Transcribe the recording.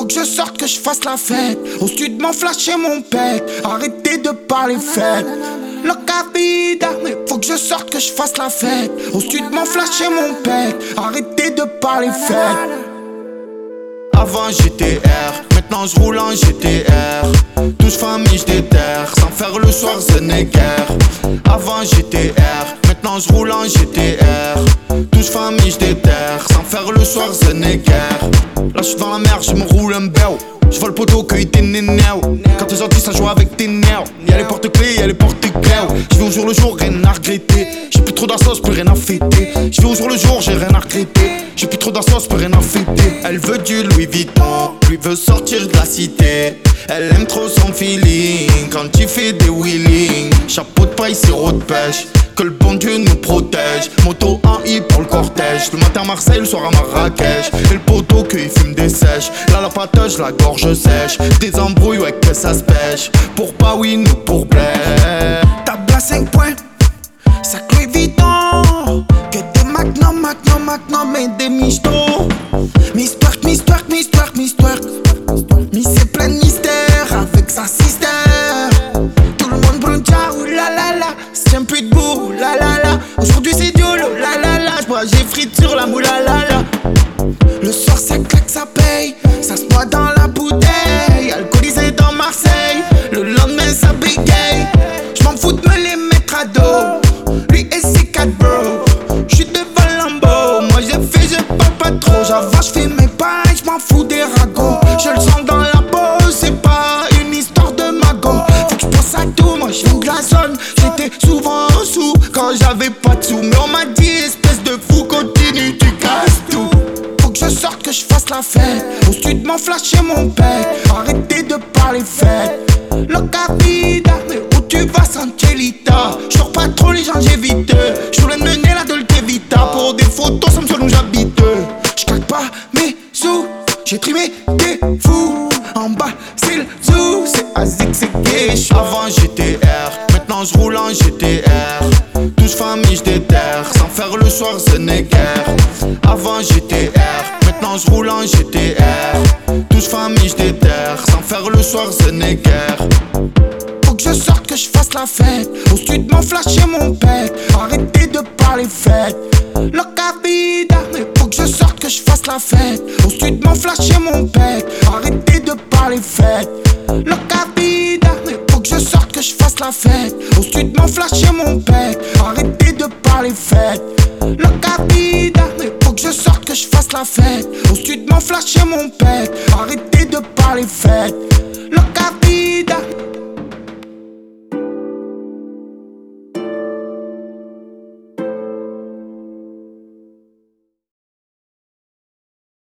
que je sorte, que je fasse la fête. Au sud m'en flasher mon pec. Arrêtez de parler fête. Loca vida, mais faut que je sorte, que je fasse la fête. Au sud m'en flasher mon pec. Arrêtez de parler fête. Avant GTR, maintenant je roule en GTR. Touche famille, je déterre, sans faire le soir, ce n'est guère. Avant GTR, maintenant je roule en GTR. Touche famille, je déterre, sans faire le soir, ce n'est guère. Là je suis dans la mer, je me roule un béo. Je vois le poteau cueille tes nénéos. Quand t'es gentil, ça joue avec tes nerfs. Y'a les porte-clés, y'a les porte-clés. Je vis au jour le jour, rien à regretter. J'ai plus trop d'assos, plus rien à fêter. Je vis au jour le jour, j'ai rien à regretter. J'ai plus trop d'assos, plus rien à fêter. Elle veut du Louis Vuitton, lui veut sortir de la cité. Elle aime trop son feeling quand il fait des wheelings. Chapeau de paille, sirop de pêche. Que le bon Dieu nous protège. Moto en I pour le cortège. Le matin à Marseille, le soir à Marrakech. Et le poteau qu'il fume des sèches. Là la patoche, la gorge sèche. Des embrouilles, ouais que ça se pêche. Pour pas oui, nous pour Blair. Table à 5 points, sac Louis Vuitton. Que des magnum et des michtos. Miss Twerk, Miss Twerk, Miss Twerk, Miss Twerk. Miss c'est plein de mystère avec sa sister. Tout le monde brûle, oulala. C'est un peu de bourre, oulala. Aujourd'hui c'est diolo, oulala. J'bois, j'ai frites sur la moule, oulala. Le soir ça claque, ça paye. Ça se boit dans la bouteille. Alcoolisé dans Marseille. Le lendemain ça bégaye. J'm'en fous de me les mettre à dos. Lui et ses 4 bros. J'suis devant Lambo. Moi j'ai fait, je parle pas trop. J'avance, j'fais mes pailles, j'm'en fous des ragots. Je le sens dans la peau, c'est pas une histoire de magot. Faut que j'pense à tout, moi j'viens de la zone. J'étais souvent sous quand j'avais pas de sous. Mais on m'a dit, espèce de fou, continue, tu casses tout. Faut que je sorte, que je fasse la fête. Au sud m'en flasher mon pec. Arrêtez de parler fête. Loca vida, mais où tu vas Sanchelita? J'sors pas trop les gens, j'évite. J'voulais mener la Dolce Vita. Pour des photos, ça me sonne où j'habite. J'claque pas mes sous, j'ai trimé des fous. En bas c'est le zoo, c'est Azik, c'est gay. Avant GTR, maintenant je roule en GTR. Touche famille, je déterre, sans faire le soir, ce n'est guère. Avant GTR, maintenant je roule en GTR. Touche famille, je déterre, sans faire le soir, ce n'est guère. Faut que je sorte, que je fasse la fête. Au sud m'en flasher mon pec. Arrêtez de parler fête. Loca vida, mais faut que je sorte, que je fasse la fête. Au sud m'en flasher mon pec. Arrêtez de parler fête. Loca vida, mais faut que je sorte, que je fasse la fête. Au sud m'en flasher mon pec. Arrêtez de parler fête. Loca vida, mais faut que je sorte, que je fasse la fête. Au sud m'en flasher mon pec. Arrêtez de parler fête.